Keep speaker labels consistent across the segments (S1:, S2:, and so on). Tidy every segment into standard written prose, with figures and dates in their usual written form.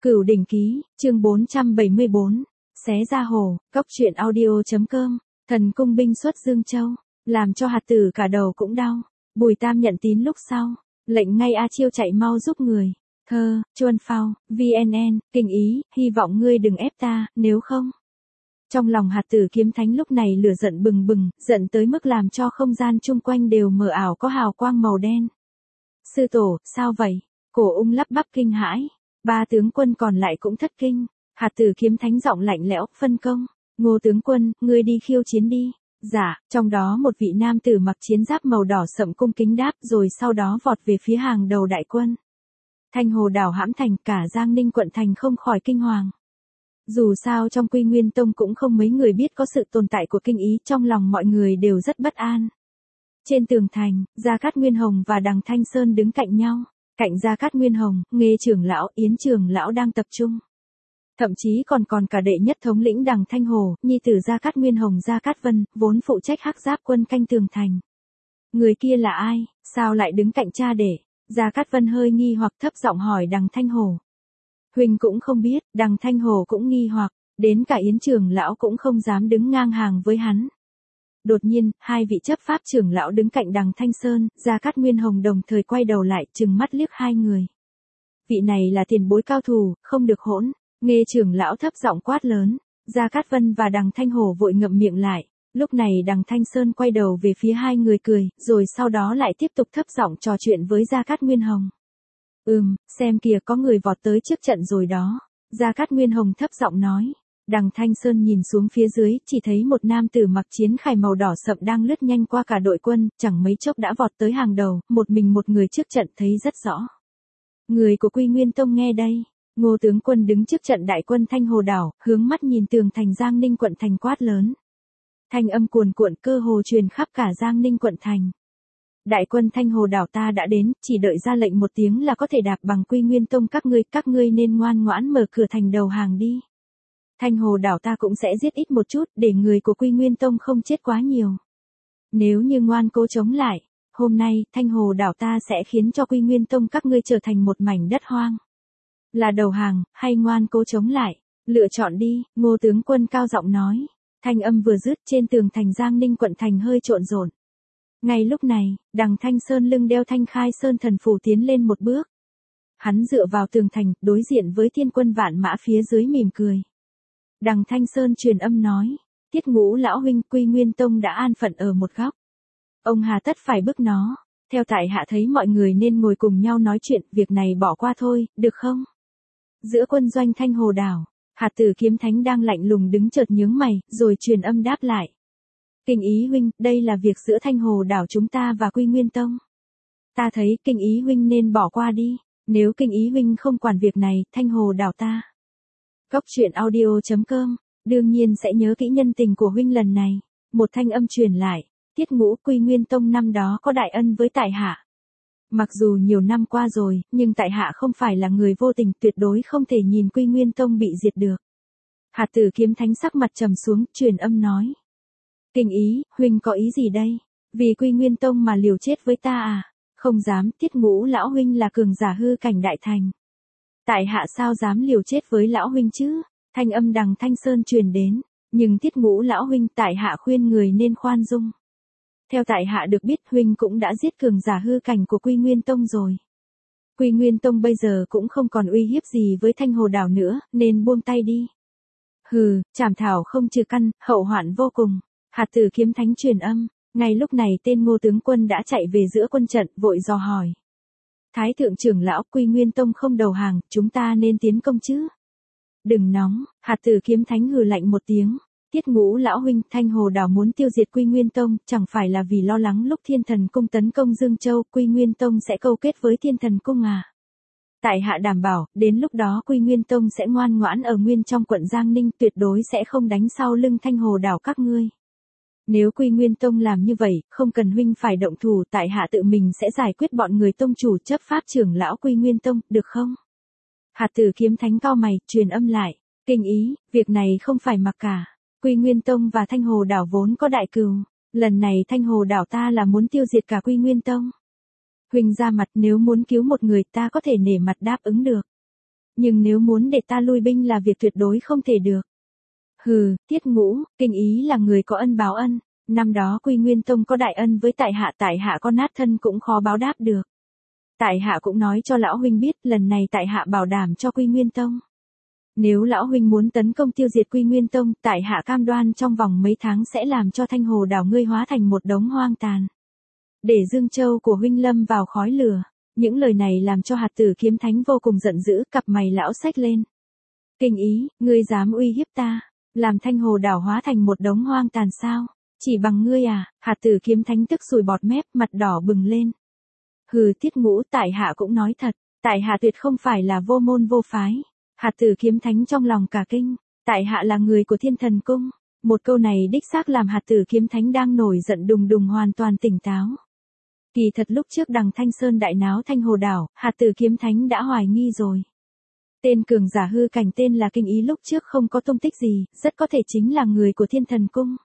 S1: Cửu Đỉnh Ký, chương 474, xé ra hồ, cốc truyện audio.com, thần cung binh xuất Dương Châu, làm cho hạt tử cả đầu cũng đau. Bùi Tam nhận tín lúc sau, lệnh ngay A Chiêu chạy mau giúp người. Thơ, Chuân Phao, VNN, kinh ý, hy vọng ngươi đừng ép ta, nếu không. Trong lòng hạt tử kiếm thánh lúc này lửa giận bừng bừng, giận tới mức làm cho không gian chung quanh đều mờ ảo có hào quang màu đen. Sư tổ, sao vậy? Cổ Ung lắp bắp kinh hãi. Ba tướng quân còn lại cũng thất kinh. Hạt tử kiếm thánh giọng lạnh lẽo, phân công. Ngô tướng quân, ngươi đi khiêu chiến đi. Dạ, trong đó một vị nam tử mặc chiến giáp màu đỏ sậm cung kính đáp rồi sau đó vọt về phía hàng đầu đại quân. Thanh Hồ đảo hãm thành, cả Giang Ninh quận thành không khỏi kinh hoàng. Dù sao trong Quy Nguyên Tông cũng không mấy người biết có sự tồn tại của kinh ý, trong lòng mọi người đều rất bất an. Trên tường thành, Gia Cát Nguyên Hồng và Đằng Thanh Sơn đứng cạnh nhau. Cạnh Gia Cát Nguyên Hồng, Nghê trưởng lão, Yến trưởng lão đang tập trung. Thậm chí còn cả đệ nhất thống lĩnh Đằng Thanh Hồ, nhi tử Gia Cát Nguyên Hồng Gia Cát Vân, vốn phụ trách Hắc Giáp quân canh tường thành. Người kia là ai, sao lại đứng cạnh cha đệ? Gia Cát Vân hơi nghi hoặc thấp giọng hỏi Đằng Thanh Hồ. Huynh cũng không biết, Đằng Thanh Hồ cũng nghi hoặc, đến cả Yến trưởng lão cũng không dám đứng ngang hàng với hắn. Đột nhiên, hai vị chấp pháp trưởng lão đứng cạnh Đằng Thanh Sơn, Gia Cát Nguyên Hồng đồng thời quay đầu lại, trừng mắt liếc hai người. Vị này là tiền bối cao thủ, không được hỗn. Nghê trưởng lão thấp giọng quát lớn. Gia Cát Vân và Đằng Thanh Hồ vội ngậm miệng lại. Lúc này Đằng Thanh Sơn quay đầu về phía hai người cười, rồi sau đó lại tiếp tục thấp giọng trò chuyện với Gia Cát Nguyên Hồng. Xem kìa có người vọt tới trước trận rồi đó. Gia Cát Nguyên Hồng thấp giọng nói. Đằng Thanh Sơn nhìn xuống phía dưới, chỉ thấy một nam tử mặc chiến khải màu đỏ sậm đang lướt nhanh qua cả đội quân, chẳng mấy chốc đã vọt tới hàng đầu, một mình một người trước trận thấy rất rõ. Người của Quy Nguyên Tông nghe đây. Ngô tướng quân đứng trước trận đại quân Thanh Hồ đảo, hướng mắt nhìn tường thành Giang Ninh quận thành quát lớn. Thanh âm cuồn cuộn cơ hồ truyền khắp cả Giang Ninh quận thành. Đại quân Thanh Hồ đảo ta đã đến, chỉ đợi ra lệnh một tiếng là có thể đạp bằng Quy Nguyên Tông các ngươi nên ngoan ngoãn mở cửa thành đầu hàng đi. Thanh Hồ đảo ta cũng sẽ giết ít một chút, để người của Quy Nguyên Tông không chết quá nhiều. Nếu như ngoan cố chống lại, hôm nay, Thanh Hồ đảo ta sẽ khiến cho Quy Nguyên Tông các ngươi trở thành một mảnh đất hoang. Là đầu hàng, hay ngoan cố chống lại, lựa chọn đi, Ngô tướng quân cao giọng nói. Thanh âm vừa dứt, trên tường thành Giang Ninh quận thành hơi trộn rộn. Ngay lúc này, Đằng Thanh Sơn lưng đeo Thanh Khai Sơn thần phù tiến lên một bước. Hắn dựa vào tường thành, đối diện với thiên quân vạn mã phía dưới mỉm cười. Đằng Thanh Sơn truyền âm nói, Tiết Ngũ lão huynh, Quy Nguyên Tông đã an phận ở một góc. Ông hà tất phải bức nó, theo tại hạ thấy mọi người nên ngồi cùng nhau nói chuyện, việc này bỏ qua thôi, được không? Giữa quân doanh Thanh Hồ đảo, hạt tử kiếm thánh đang lạnh lùng đứng chợt nhướng mày, rồi truyền âm đáp lại. Kinh ý huynh, đây là việc giữa Thanh Hồ đảo chúng ta và Quy Nguyên Tông. Ta thấy kinh ý huynh nên bỏ qua đi, nếu kinh ý huynh không quản việc này, Thanh Hồ đảo ta. Cốc truyện audio.com, đương nhiên sẽ nhớ kỹ nhân tình của huynh lần này. Một thanh âm truyền lại, Tiết Ngũ, Quy Nguyên Tông năm đó có đại ân với tại hạ. Mặc dù nhiều năm qua rồi, nhưng tại hạ không phải là người vô tình, tuyệt đối không thể nhìn Quy Nguyên Tông bị diệt được. Hạt tử kiếm thánh sắc mặt trầm xuống, truyền âm nói. Kinh ý, huynh có ý gì đây? Vì Quy Nguyên Tông mà liều chết với ta à? Không dám, Tiết Ngũ lão huynh là cường giả hư cảnh đại thành. Tại hạ sao dám liều chết với lão huynh chứ? Thanh âm Đằng Thanh Sơn truyền đến. Nhưng Tiết Ngũ lão huynh, tại hạ khuyên người nên khoan dung. Theo tại hạ được biết, huynh cũng đã giết cường giả hư cảnh của Quy Nguyên Tông rồi. Quy Nguyên Tông bây giờ cũng không còn uy hiếp gì với Thanh Hồ đảo nữa, nên buông tay đi. Hừ, chảm thảo không trừ căn, hậu hoạn vô cùng. Hạt tử kiếm thánh truyền âm. Ngay lúc này tên Ngô tướng quân đã chạy về giữa quân trận, vội dò hỏi. Thái thượng trưởng lão, Quy Nguyên Tông không đầu hàng, chúng ta nên tiến công chứ? Đừng nóng, hạt tử kiếm thánh hừ lạnh một tiếng. Tiết Ngũ lão huynh, Thanh Hồ đảo muốn tiêu diệt Quy Nguyên Tông, chẳng phải là vì lo lắng lúc Thiên Thần Cung tấn công Dương Châu, Quy Nguyên Tông sẽ câu kết với Thiên Thần Cung à? Tại hạ đảm bảo, đến lúc đó Quy Nguyên Tông sẽ ngoan ngoãn ở nguyên trong quận Giang Ninh, tuyệt đối sẽ không đánh sau lưng Thanh Hồ đảo các ngươi. Nếu Quy Nguyên Tông làm như vậy, không cần huynh phải động thủ, tại hạ tự mình sẽ giải quyết bọn người tông chủ chấp pháp trưởng lão Quy Nguyên Tông, được không? Hạt tử kiếm thánh cao mày, truyền âm lại. Kinh ý, việc này không phải mặc cả. Quy Nguyên Tông và Thanh Hồ đảo vốn có đại cừu. Lần này Thanh Hồ đảo ta là muốn tiêu diệt cả Quy Nguyên Tông. Huynh ra mặt, nếu muốn cứu một người ta có thể nể mặt đáp ứng được. Nhưng nếu muốn để ta lui binh là việc tuyệt đối không thể được. Hừ, Tiết Ngũ, Kinh Ý là người có ân báo ân. Năm đó Quy Nguyên Tông có đại ân với tại hạ có nát thân cũng khó báo đáp được. Tại hạ cũng nói cho lão huynh biết, lần này tại hạ bảo đảm cho Quy Nguyên Tông. Nếu lão huynh muốn tấn công tiêu diệt Quy Nguyên Tông, tại hạ cam đoan trong vòng mấy tháng sẽ làm cho Thanh Hồ đảo ngươi hóa thành một đống hoang tàn. Để Dương Châu của huynh lâm vào khói lửa. Những lời này làm cho Hạt Tử Kiếm Thánh vô cùng giận dữ, cặp mày lão xách lên. Kinh Ý, ngươi dám uy hiếp ta, làm Thanh Hồ đảo hóa thành một đống hoang tàn sao? Chỉ bằng ngươi à? Hạt Tử Kiếm Thánh tức sùi bọt mép, mặt đỏ bừng lên. Hừ, Tiết Ngũ, tại hạ cũng nói thật, tại hạ tuyệt không phải là vô môn vô phái. Hạt Tử Kiếm Thánh trong lòng cả kinh, tại hạ là người của Thiên Thần Cung. Một câu này đích xác làm Hạt Tử Kiếm Thánh đang nổi giận đùng đùng hoàn toàn tỉnh táo. Kỳ thật lúc trước đằng Thanh Sơn đại náo Thanh Hồ đảo, Hạt Tử Kiếm Thánh đã hoài nghi rồi. Tên cường giả hư cảnh tên là Kinh Ý lúc trước không có tung tích gì, rất có thể chính là người của Thiên Thần Cung.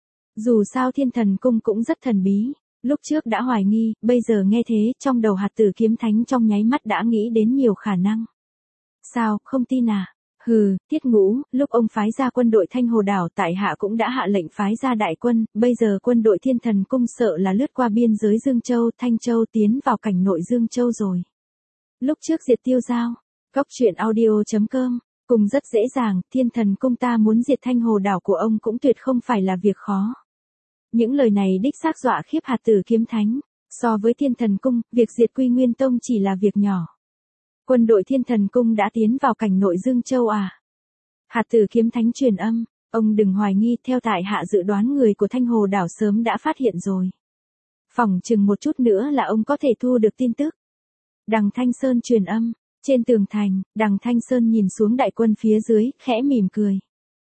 S1: Dù sao Thiên Thần Cung cũng rất thần bí, lúc trước đã hoài nghi, bây giờ nghe thế, trong đầu Hạt Tử Kiếm Thánh trong nháy mắt đã nghĩ đến nhiều khả năng. Sao, không tin à? Hừ, Tiết Ngũ, lúc ông phái ra quân đội Thanh Hồ đảo tại hạ cũng đã hạ lệnh phái ra đại quân, bây giờ quân đội Thiên Thần Cung sợ là lướt qua biên giới Dương Châu, Thanh Châu tiến vào cảnh nội Dương Châu rồi. Lúc trước diệt Tiêu Giao, Góc Truyện Audio.com, cùng rất dễ dàng, Thiên Thần Cung ta muốn diệt Thanh Hồ đảo của ông cũng tuyệt không phải là việc khó. Những lời này đích xác dọa khiếp Hạt Tử Kiếm Thánh, so với Thiên Thần Cung, việc diệt Quy Nguyên Tông chỉ là việc nhỏ. Quân đội Thiên Thần Cung đã tiến vào cảnh nội Dương Châu à? Hạt Tử Kiếm Thánh truyền âm, ông đừng hoài nghi, theo tại hạ dự đoán người của Thanh Hồ đảo sớm đã phát hiện rồi. Phỏng chừng một chút nữa là ông có thể thu được tin tức. Đằng Thanh Sơn truyền âm, trên tường thành, đằng Thanh Sơn nhìn xuống đại quân phía dưới, khẽ mỉm cười.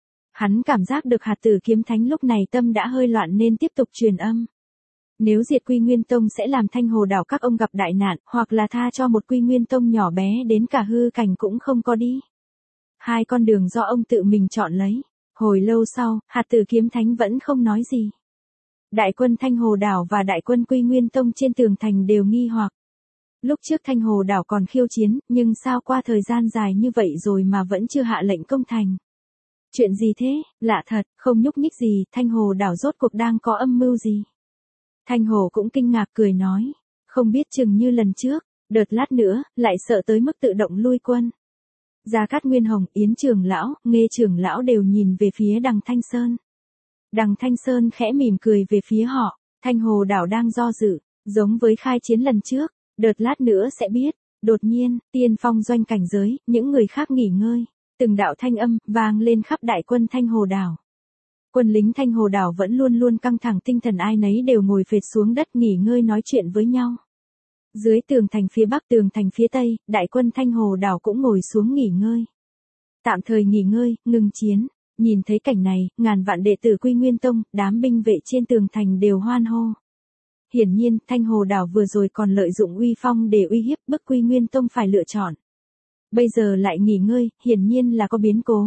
S1: Hắn cảm giác được Hạt Tử Kiếm Thánh lúc này tâm đã hơi loạn nên tiếp tục truyền âm. Nếu diệt Quy Nguyên Tông sẽ làm Thanh Hồ đảo các ông gặp đại nạn, hoặc là tha cho một Quy Nguyên Tông nhỏ bé đến cả hư cảnh cũng không có đi. Hai con đường do ông tự mình chọn lấy. Hồi lâu sau, Hạt Tử Kiếm Thánh vẫn không nói gì. Đại quân Thanh Hồ đảo và đại quân Quy Nguyên Tông trên tường thành đều nghi hoặc. Lúc trước Thanh Hồ đảo còn khiêu chiến, nhưng sao qua thời gian dài như vậy rồi mà vẫn chưa hạ lệnh công thành. Chuyện gì thế, lạ thật, không nhúc nhích gì, Thanh Hồ đảo rốt cuộc đang có âm mưu gì? Thanh Hồ cũng kinh ngạc cười nói, không biết chừng như lần trước, đợt lát nữa, lại sợ tới mức tự động lui quân. Gia Cát Nguyên Hồng, Yến trưởng lão, Nghê trưởng lão đều nhìn về phía đằng Thanh Sơn. Đằng Thanh Sơn khẽ mỉm cười về phía họ, Thanh Hồ đảo đang do dự, giống với khai chiến lần trước, đợt lát nữa sẽ biết. Đột nhiên, tiên phong doanh cảnh giới, những người khác nghỉ ngơi, từng đạo thanh âm vang lên khắp đại quân Thanh Hồ đảo. Quân lính Thanh Hồ đảo vẫn luôn luôn căng thẳng tinh thần, ai nấy đều ngồi phệt xuống đất nghỉ ngơi nói chuyện với nhau. Dưới tường thành phía bắc tường thành phía tây, đại quân Thanh Hồ đảo cũng ngồi xuống nghỉ ngơi. Tạm thời nghỉ ngơi, ngừng chiến. Nhìn thấy cảnh này, ngàn vạn đệ tử Quy Nguyên Tông, đám binh vệ trên tường thành đều hoan hô. Hiển nhiên, Thanh Hồ đảo vừa rồi còn lợi dụng uy phong để uy hiếp bức Quy Nguyên Tông phải lựa chọn. Bây giờ lại nghỉ ngơi, hiển nhiên là có biến cố.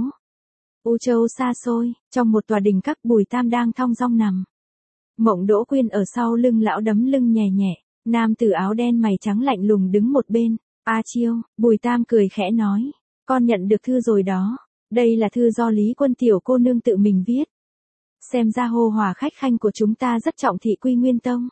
S1: U Châu xa xôi, trong một tòa đình các Bùi Tam đang thong dong nằm. Mộng Đỗ Quyên ở sau lưng lão đấm lưng nhẹ nhẹ, nam tử áo đen mày trắng lạnh lùng đứng một bên. A Chiêu, Bùi Tam cười khẽ nói, con nhận được thư rồi đó, đây là thư do Lý Quân tiểu cô nương tự mình viết. Xem ra Hồ Hòa khách khanh của chúng ta rất trọng thị Quy Nguyên Tông.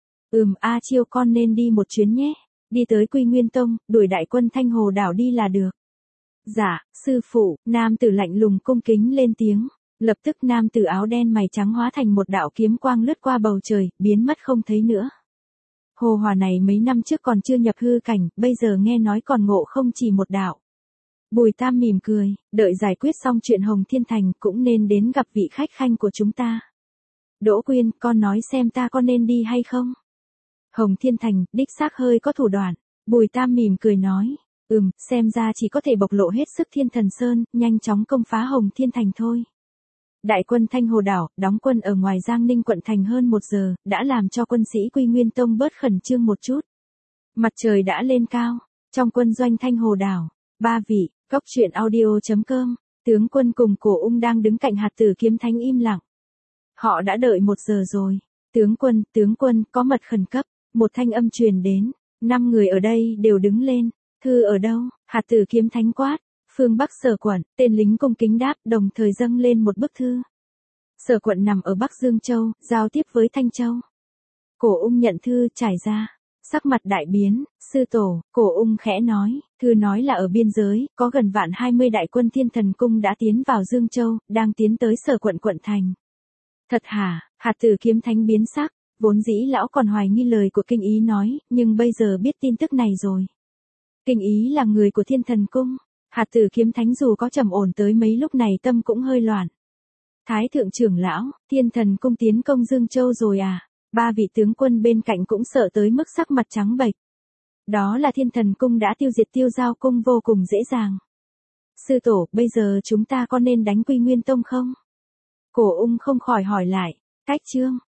S1: A Chiêu, con nên đi một chuyến nhé, đi tới Quy Nguyên Tông, đuổi đại quân Thanh Hồ đảo đi là được. Dạ, sư phụ, nam tử lạnh lùng cung kính lên tiếng, lập tức nam tử áo đen mày trắng hóa thành một đạo kiếm quang lướt qua bầu trời, biến mất không thấy nữa. Hồ Hòa này mấy năm trước còn chưa nhập hư cảnh, bây giờ nghe nói còn ngộ không chỉ một đạo. Bùi Tam mỉm cười, đợi giải quyết xong chuyện Hồng Thiên Thành cũng nên đến gặp vị khách khanh của chúng ta. Đỗ Quyên, con nói xem ta có nên đi hay không? Hồng Thiên Thành, đích xác hơi có thủ đoạn. Bùi Tam mỉm cười nói, xem ra chỉ có thể bộc lộ hết sức Thiên Thần Sơn, nhanh chóng công phá Hồng Thiên Thành thôi. Đại quân Thanh Hồ đảo, đóng quân ở ngoài Giang Ninh quận thành hơn 1 giờ, đã làm cho quân sĩ Quy Nguyên Tông bớt khẩn trương một chút. Mặt trời đã lên cao, trong quân doanh Thanh Hồ đảo, 3 vị, Góc Truyện Audio.com, tướng quân cùng Cổ Ung đang đứng cạnh Hạt Tử Kiếm Thánh im lặng. Họ đã đợi 1 giờ rồi. Tướng quân, có mật khẩn cấp, một thanh âm truyền đến, 5 người ở đây đều đứng lên. Thư ở đâu? Hạt tử kiếm thánh quát. Phương Bắc Sở quận, tên lính cung kính đáp, đồng thời dâng lên một bức thư. Sở quận nằm ở Bắc Dương Châu, giao tiếp với Thanh Châu. Cổ Ung nhận thư, trải ra. Sắc mặt đại biến, sư tổ, Cổ Ung khẽ nói, thư nói là ở biên giới, có gần vạn 20 đại quân Thiên Thần Cung đã tiến vào Dương Châu, đang tiến tới Sở quận quận thành. Thật hả? Hạt tử kiếm thánh biến sắc, vốn dĩ lão còn hoài nghi lời của Kinh Ý nói, nhưng bây giờ biết tin tức này rồi. Kinh Ý là người của Thiên Thần Cung, hạt tử kiếm thánh dù có trầm ổn tới mấy lúc này tâm cũng hơi loạn. Thái thượng trưởng lão, Thiên Thần Cung tiến công Dương Châu rồi à? Ba vị tướng quân bên cạnh cũng sợ tới mức sắc mặt trắng bệch. Đó là Thiên Thần Cung đã tiêu diệt Tiêu Giao Cung vô cùng dễ dàng. Sư tổ, bây giờ chúng ta có nên đánh Quy Nguyên Tông không? Cổ Ung không khỏi hỏi lại. Cách chương